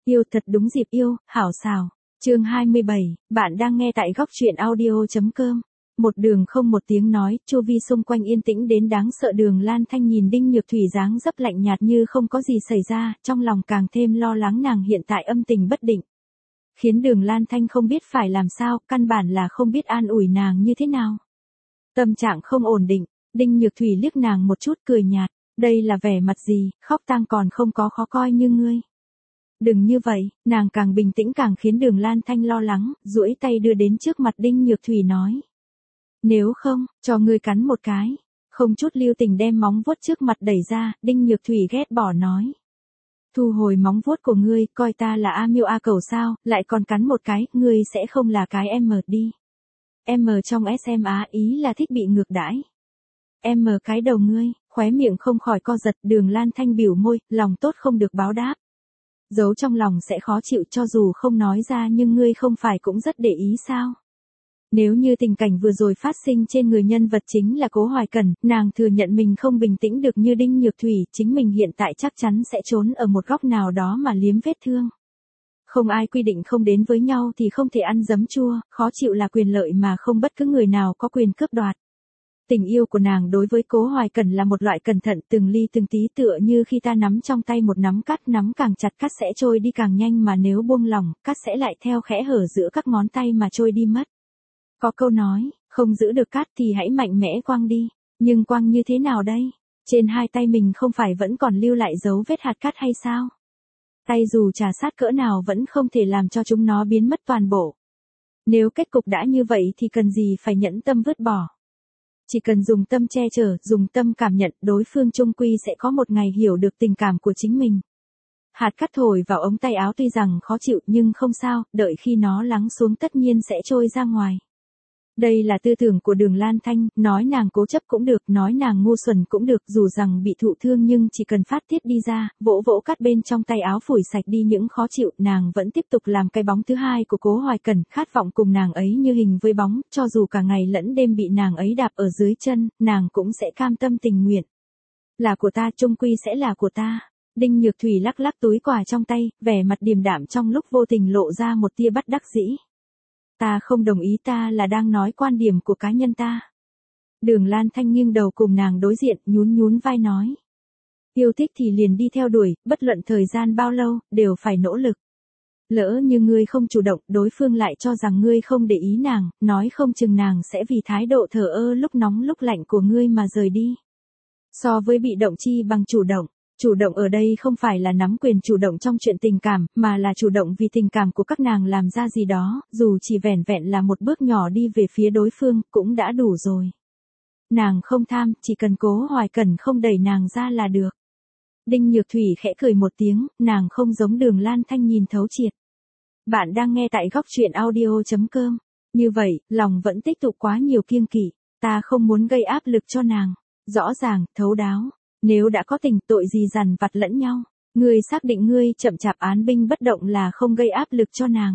Yêu thật đúng dịp yêu, hảo xào. Chương 27, bạn đang nghe tại góc truyện audio.com. Một đường không một tiếng nói, chu vi xung quanh yên tĩnh đến đáng sợ. Đường Lan Thanh nhìn Đinh Nhược Thủy dáng dấp lạnh nhạt như không có gì xảy ra, trong lòng càng thêm lo lắng nàng hiện tại âm tình bất định. Khiến Đường Lan Thanh không biết phải làm sao, căn bản là không biết an ủi nàng như thế nào. Tâm trạng không ổn định, Đinh Nhược Thủy liếc nàng một chút cười nhạt, đây là vẻ mặt gì, khóc tang còn không có khó coi như ngươi. Đừng như vậy, nàng càng bình tĩnh càng khiến Đường Lan Thanh lo lắng, duỗi tay đưa đến trước mặt Đinh Nhược Thủy nói. Nếu không, cho ngươi cắn một cái. Không chút lưu tình đem móng vuốt trước mặt đẩy ra, Đinh Nhược Thủy ghét bỏ nói. Thu hồi móng vuốt của ngươi, coi ta là A Miêu A Cẩu sao, lại còn cắn một cái, ngươi sẽ không là cái M đi. M trong SMA ý là thích bị ngược đãi. M cái đầu ngươi, khóe miệng không khỏi co giật. Đường Lan Thanh biểu môi, lòng tốt không được báo đáp. Giấu trong lòng sẽ khó chịu, cho dù không nói ra nhưng ngươi không phải cũng rất để ý sao. Nếu như tình cảnh vừa rồi phát sinh trên người nhân vật chính là Cố Hoài Cẩn, nàng thừa nhận mình không bình tĩnh được như Đinh Nhược Thủy, chính mình hiện tại chắc chắn sẽ trốn ở một góc nào đó mà liếm vết thương. Không ai quy định không đến với nhau thì không thể ăn giấm chua, khó chịu là quyền lợi mà không bất cứ người nào có quyền cướp đoạt. Tình yêu của nàng đối với Cố Hoài Cẩn là một loại cẩn thận từng ly từng tí, tựa như khi ta nắm trong tay một nắm cát, nắm càng chặt cát sẽ trôi đi càng nhanh, mà nếu buông lỏng, cát sẽ lại theo khẽ hở giữa các ngón tay mà trôi đi mất. Có câu nói, không giữ được cát thì hãy mạnh mẽ quăng đi, nhưng quăng như thế nào đây? Trên hai tay mình không phải vẫn còn lưu lại dấu vết hạt cát hay sao? Tay dù trà sát cỡ nào vẫn không thể làm cho chúng nó biến mất toàn bộ. Nếu kết cục đã như vậy thì cần gì phải nhẫn tâm vứt bỏ? Chỉ cần dùng tâm che chở, dùng tâm cảm nhận, đối phương chung quy sẽ có một ngày hiểu được tình cảm của chính mình. Hạt cát thổi vào ống tay áo tuy rằng khó chịu nhưng không sao, đợi khi nó lắng xuống tất nhiên sẽ trôi ra ngoài. Đây là tư tưởng của Đường Lan Thanh, nói nàng cố chấp cũng được, nói nàng ngu xuẩn cũng được, dù rằng bị thụ thương nhưng chỉ cần phát tiết đi ra, vỗ vỗ cát bên trong tay áo phủi sạch đi những khó chịu, nàng vẫn tiếp tục làm cái bóng thứ hai của Cố Hoài Cẩn, khát vọng cùng nàng ấy như hình với bóng, cho dù cả ngày lẫn đêm bị nàng ấy đạp ở dưới chân, nàng cũng sẽ cam tâm tình nguyện. Là của ta, chung quy sẽ là của ta. Đinh Nhược Thủy lắc lắc túi quà trong tay, vẻ mặt điềm đạm trong lúc vô tình lộ ra một tia bất đắc dĩ. Ta không đồng ý, ta là đang nói quan điểm của cá nhân ta. Đường Lan Thanh nghiêng đầu cùng nàng đối diện, nhún nhún vai nói. Yêu thích thì liền đi theo đuổi, bất luận thời gian bao lâu, đều phải nỗ lực. Lỡ như ngươi không chủ động, đối phương lại cho rằng ngươi không để ý nàng, nói không chừng nàng sẽ vì thái độ thờ ơ lúc nóng lúc lạnh của ngươi mà rời đi. So với bị động chi bằng chủ động ở đây không phải là nắm quyền chủ động trong chuyện tình cảm, mà là chủ động vì tình cảm của các nàng làm ra gì đó, dù chỉ vẻn vẹn là một bước nhỏ đi về phía đối phương, cũng đã đủ rồi. Nàng không tham, chỉ cần Cố Hoài Cẩn không đẩy nàng ra là được. Đinh Nhược Thủy khẽ cười một tiếng, nàng không giống Đường Lan Thanh nhìn thấu triệt. Bạn đang nghe tại góc truyện audio.com. Như vậy, lòng vẫn tích tụ quá nhiều kiêng kỵ, ta không muốn gây áp lực cho nàng. Rõ ràng, thấu đáo. Nếu đã có tình, tội gì dằn vặt lẫn nhau. Ngươi xác định ngươi chậm chạp án binh bất động là không gây áp lực cho nàng.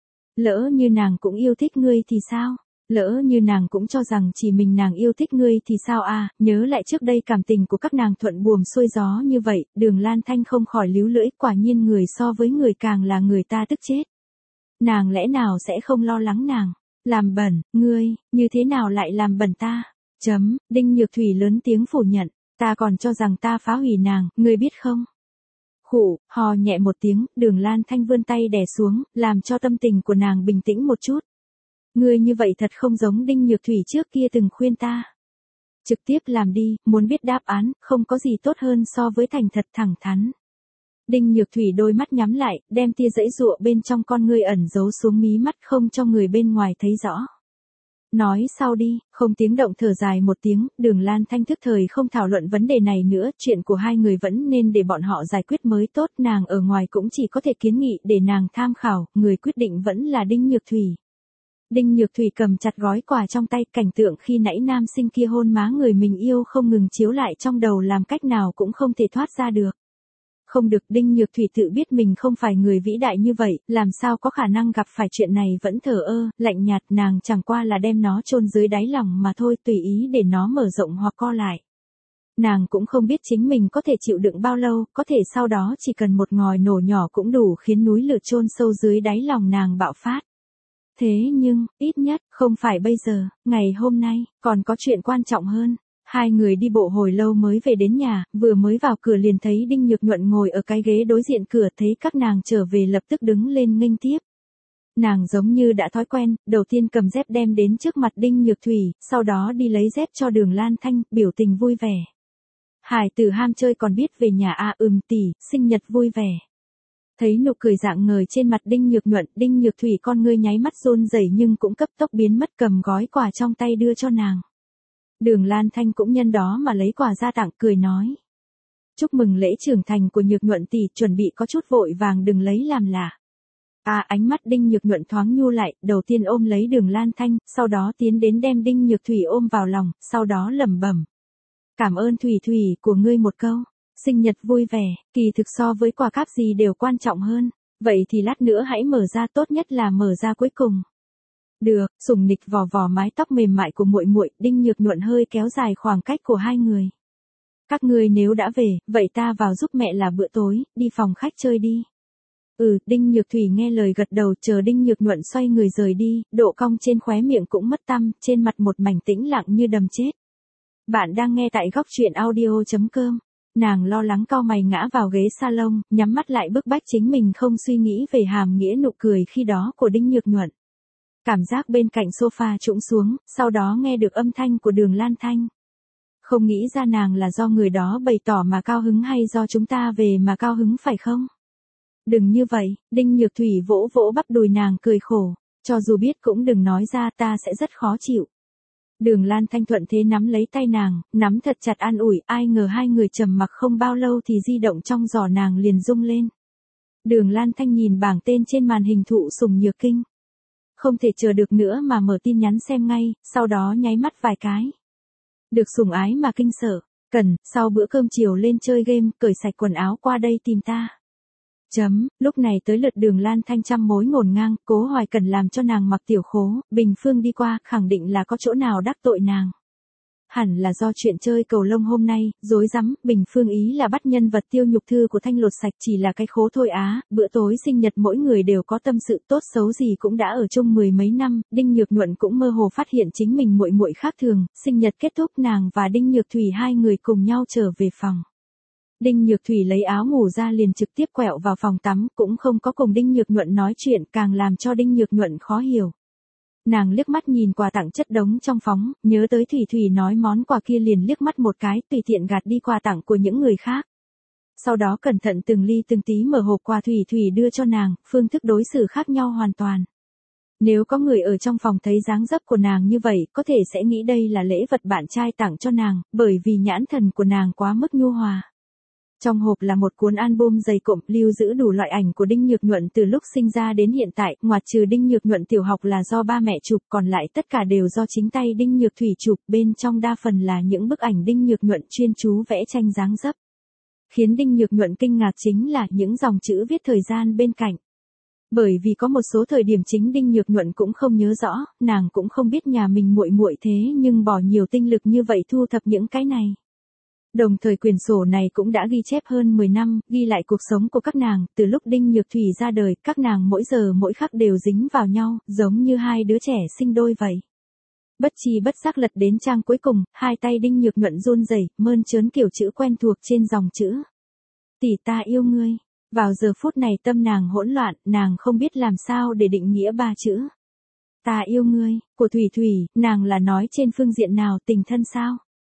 Lỡ như nàng cũng yêu thích ngươi thì sao? Lỡ như nàng cũng cho rằng chỉ mình nàng yêu thích ngươi thì sao à? Nhớ lại trước đây cảm tình của các nàng thuận buồm xuôi gió như vậy, Đường Lan Thanh không khỏi líu lưỡi, quả nhiên người so với người càng là người ta tức chết. Nàng lẽ nào sẽ không lo lắng nàng? Làm bẩn, ngươi, như thế nào lại làm bẩn ta? Đinh Nhược Thủy lớn tiếng phủ nhận. Ta còn cho rằng ta phá hủy nàng, ngươi biết không? Khụ, hò nhẹ một tiếng, Đường Lan Thanh vươn tay đè xuống, làm cho tâm tình của nàng bình tĩnh một chút. Ngươi như vậy thật không giống Đinh Nhược Thủy trước kia từng khuyên ta. Trực tiếp làm đi, muốn biết đáp án, không có gì tốt hơn so với thành thật thẳng thắn. Đinh Nhược Thủy đôi mắt nhắm lại, đem tia giãy giụa bên trong con ngươi ẩn giấu xuống mí mắt không cho người bên ngoài thấy rõ. Nói sau đi, không tiếng động thở dài một tiếng, Đường Lan Thanh thức thời không thảo luận vấn đề này nữa, chuyện của hai người vẫn nên để bọn họ giải quyết mới tốt, nàng ở ngoài cũng chỉ có thể kiến nghị để nàng tham khảo, người quyết định vẫn là Đinh Nhược Thủy. Đinh Nhược Thủy cầm chặt gói quà trong tay, cảnh tượng khi nãy nam sinh kia hôn má người mình yêu không ngừng chiếu lại trong đầu, làm cách nào cũng không thể thoát ra được. Không được, Đinh Nhược Thủy tự biết mình không phải người vĩ đại như vậy, làm sao có khả năng gặp phải chuyện này vẫn thờ ơ, lạnh nhạt, nàng chẳng qua là đem nó chôn dưới đáy lòng mà thôi, tùy ý để nó mở rộng hoặc co lại. Nàng cũng không biết chính mình có thể chịu đựng bao lâu, có thể sau đó chỉ cần một ngòi nổ nhỏ cũng đủ khiến núi lửa chôn sâu dưới đáy lòng nàng bạo phát. Thế nhưng, ít nhất, không phải bây giờ, ngày hôm nay, còn có chuyện quan trọng hơn. Hai người đi bộ hồi lâu mới về đến nhà, vừa mới vào cửa liền thấy Đinh Nhược Nhuận ngồi ở cái ghế đối diện cửa, thấy các nàng trở về lập tức đứng lên nghênh tiếp. Nàng giống như đã thói quen, đầu tiên cầm dép đem đến trước mặt Đinh Nhược Thủy, sau đó đi lấy dép cho Đường Lan Thanh, biểu tình vui vẻ. Hải tử ham chơi còn biết về nhà à, tỷ, sinh nhật vui vẻ. Thấy nụ cười rạng ngời trên mặt Đinh Nhược Nhuận, Đinh Nhược Thủy con ngươi nháy mắt run rẩy nhưng cũng cấp tốc biến mất, cầm gói quà trong tay đưa cho nàng. Đường Lan Thanh cũng nhân đó mà lấy quà ra tặng, cười nói. Chúc mừng lễ trưởng thành của Nhược Nhuận tỷ, chuẩn bị có chút vội vàng đừng lấy làm lạ. À, ánh mắt Đinh Nhược Nhuận thoáng nhu lại, đầu tiên ôm lấy Đường Lan Thanh, sau đó tiến đến đem Đinh Nhược Thủy ôm vào lòng, sau đó lẩm bẩm. Cảm ơn Thủy Thủy của ngươi một câu. Sinh nhật vui vẻ, kỳ thực so với quà cáp gì đều quan trọng hơn. Vậy thì lát nữa hãy mở ra, tốt nhất là mở ra cuối cùng. Được, sủng nịch vò vò mái tóc mềm mại của muội muội, Đinh Nhược Nhuận hơi kéo dài khoảng cách của hai người. Các ngươi nếu đã về, vậy ta vào giúp mẹ là bữa tối, đi phòng khách chơi đi. Đinh Nhược Thủy nghe lời gật đầu, chờ Đinh Nhược Nhuận xoay người rời đi, độ cong trên khóe miệng cũng mất tăm, trên mặt một mảnh tĩnh lặng như đầm chết. Bạn đang nghe tại góc truyện audio.com. Nàng lo lắng cau mày ngã vào ghế salon, nhắm mắt lại bức bách chính mình không suy nghĩ về hàm nghĩa nụ cười khi đó của Đinh Nhược Nhuận. Cảm giác bên cạnh sofa trũng xuống, sau đó nghe được âm thanh của Đường Lan Thanh. Không nghĩ ra nàng là do người đó bày tỏ mà cao hứng hay do chúng ta về mà cao hứng phải không? Đừng như vậy, Đinh Nhược Thủy vỗ vỗ bắp đùi nàng cười khổ, cho dù biết cũng đừng nói ra, ta sẽ rất khó chịu. Đường Lan Thanh thuận thế nắm lấy tay nàng, nắm thật chặt an ủi, ai ngờ hai người trầm mặc không bao lâu thì di động trong giỏ nàng liền rung lên. Đường Lan Thanh nhìn bảng tên trên màn hình thụ sủng nhược kinh. Không thể chờ được nữa mà mở tin nhắn xem ngay, sau đó nháy mắt vài cái. Được sủng ái mà kinh sợ, cần, sau bữa cơm chiều lên chơi game, cởi sạch quần áo qua đây tìm ta. Lúc này tới lượt Đường Lan Thanh trăm mối ngổn ngang, Cố Hoài Cần làm cho nàng mặc tiểu khố, Bình Phương đi qua, khẳng định là có chỗ nào đắc tội nàng. Hẳn là do chuyện chơi cầu lông hôm nay, rối rắm, Bình Phương ý là bắt nhân vật Tiêu Nhục Thư của Thanh lột sạch, chỉ là cái khố thôi á, bữa tối sinh nhật mỗi người đều có tâm sự, tốt xấu gì cũng đã ở chung mười mấy năm, Đinh Nhược Nhuận cũng mơ hồ phát hiện chính mình muội muội khác thường, sinh nhật kết thúc nàng và Đinh Nhược Thủy hai người cùng nhau trở về phòng. Đinh Nhược Thủy lấy áo ngủ ra liền trực tiếp quẹo vào phòng tắm, cũng không có cùng Đinh Nhược Nhuận nói chuyện, càng làm cho Đinh Nhược Nhuận khó hiểu. Nàng liếc mắt nhìn quà tặng chất đống trong phóng, nhớ tới Thủy Thủy nói món quà kia liền liếc mắt một cái, tùy tiện gạt đi quà tặng của những người khác. Sau đó cẩn thận từng ly từng tí mở hộp quà Thủy Thủy đưa cho nàng, phương thức đối xử khác nhau hoàn toàn. Nếu có người ở trong phòng thấy dáng dấp của nàng như vậy, có thể sẽ nghĩ đây là lễ vật bạn trai tặng cho nàng, bởi vì nhãn thần của nàng quá mức nhu hòa. Trong hộp là một cuốn album dày cộm, lưu giữ đủ loại ảnh của Đinh Nhược Nhuận từ lúc sinh ra đến hiện tại, ngoại trừ Đinh Nhược Nhuận tiểu học là do ba mẹ chụp, còn lại tất cả đều do chính tay Đinh Nhược Thủy chụp, bên trong đa phần là những bức ảnh Đinh Nhược Nhuận chuyên chú vẽ tranh dáng dấp. Khiến Đinh Nhược Nhuận kinh ngạc chính là những dòng chữ viết thời gian bên cạnh. Bởi vì có một số thời điểm chính Đinh Nhược Nhuận cũng không nhớ rõ, nàng cũng không biết nhà mình muội muội thế nhưng bỏ nhiều tinh lực như vậy thu thập những cái này. Đồng thời quyển sổ này cũng đã ghi chép hơn 10 năm, ghi lại cuộc sống của các nàng, từ lúc Đinh Nhược Thủy ra đời, các nàng mỗi giờ mỗi khắc đều dính vào nhau, giống như hai đứa trẻ sinh đôi vậy. Bất chi bất giác lật đến trang cuối cùng, hai tay Đinh Nhược Nhuận run rẩy, mơn trớn kiểu chữ quen thuộc trên dòng chữ. Tỷ ta yêu ngươi. Vào giờ phút này tâm nàng hỗn loạn, nàng không biết làm sao để định nghĩa ba chữ. Ta yêu ngươi, của Thủy Thủy, nàng là nói trên phương diện nào, tình thân sao?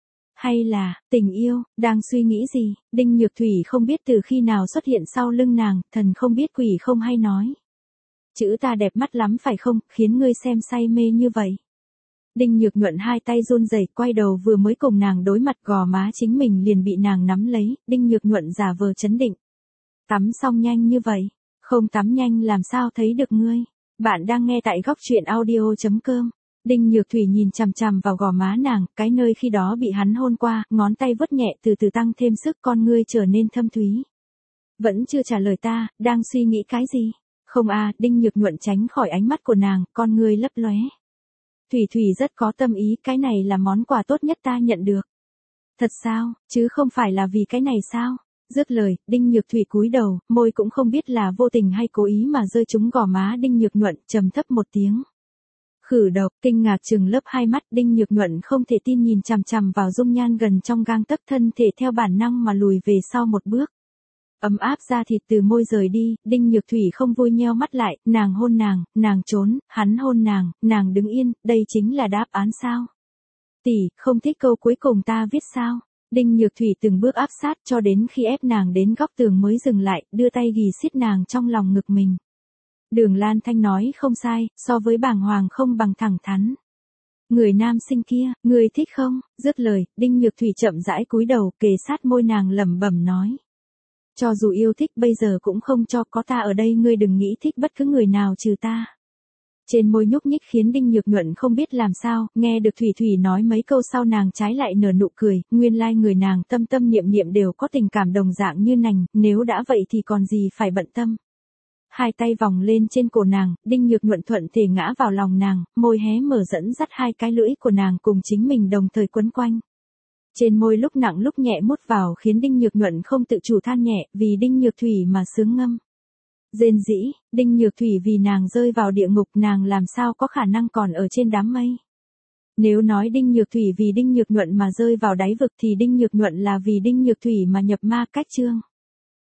Hay là, tình yêu, đang suy nghĩ gì, Đinh Nhược Thủy không biết từ khi nào xuất hiện sau lưng nàng, thần không biết quỷ không hay nói. Chữ ta đẹp mắt lắm phải không, khiến ngươi xem say mê như vậy. Đinh Nhược Nhuận hai tay run rẩy, quay đầu vừa mới cùng nàng đối mặt, gò má chính mình liền bị nàng nắm lấy, Đinh Nhược Nhuận giả vờ chấn định. Tắm xong nhanh như vậy, không tắm nhanh làm sao thấy được ngươi. Bạn đang nghe tại góc truyện audio.com. Đinh Nhược Thủy nhìn chằm chằm vào gò má nàng, cái nơi khi đó bị hắn hôn qua, ngón tay vuốt nhẹ từ từ tăng thêm sức, con ngươi trở nên thâm thúy. Vẫn chưa trả lời ta, đang suy nghĩ cái gì? Không à, Đinh Nhược Nhuận tránh khỏi ánh mắt của nàng, con ngươi lấp lóe. Thủy Thủy rất có tâm ý, cái này là món quà tốt nhất ta nhận được. Thật sao, chứ không phải là vì cái này sao? Dứt lời, Đinh Nhược Thủy cúi đầu, môi cũng không biết là vô tình hay cố ý mà rơi trúng gò má Đinh Nhược Nhuận, trầm thấp một tiếng. Khử độc, kinh ngạc trừng lấp hai mắt, Đinh Nhược Nhuận không thể tin nhìn chằm chằm vào dung nhan gần trong gang tấc, thân thể theo bản năng mà lùi về sau một bước. Ấm áp da thịt từ môi rời đi, Đinh Nhược Thủy không vui nheo mắt lại, nàng hôn nàng trốn, hắn hôn nàng đứng yên, đây chính là đáp án sao? Tỷ, không thích câu cuối cùng ta viết sao? Đinh Nhược Thủy từng bước áp sát cho đến khi ép nàng đến góc tường mới dừng lại, đưa tay ghì siết nàng trong lòng ngực mình. Đường Lan Thanh nói không sai, so với bàng hoàng không bằng thẳng thắn. Người nam sinh kia, người thích không? Dứt lời, Đinh Nhược Thủy chậm rãi cúi đầu, kề sát môi nàng lẩm bẩm nói. Cho dù yêu thích bây giờ cũng không cho, có ta ở đây ngươi đừng nghĩ thích bất cứ người nào trừ ta. Trên môi nhúc nhích khiến Đinh Nhược Nhuận không biết làm sao, nghe được Thủy Thủy nói mấy câu sau nàng trái lại nở nụ cười, nguyên lai người nàng tâm tâm niệm niệm đều có tình cảm đồng dạng như nành, nếu đã vậy thì còn gì phải bận tâm. Hai tay vòng lên trên cổ nàng, Đinh Nhược Nhuận thuận thể ngã vào lòng nàng, môi hé mở dẫn dắt hai cái lưỡi của nàng cùng chính mình đồng thời quấn quanh. Trên môi lúc nặng lúc nhẹ mút vào khiến Đinh Nhược Nhuận không tự chủ than nhẹ, vì Đinh Nhược Thủy mà sướng ngâm. Rên rỉ, Đinh Nhược Thủy vì nàng rơi vào địa ngục, nàng làm sao có khả năng còn ở trên đám mây. Nếu nói Đinh Nhược Thủy vì Đinh Nhược Nhuận mà rơi vào đáy vực thì Đinh Nhược Nhuận là vì Đinh Nhược Thủy mà nhập ma cách chương.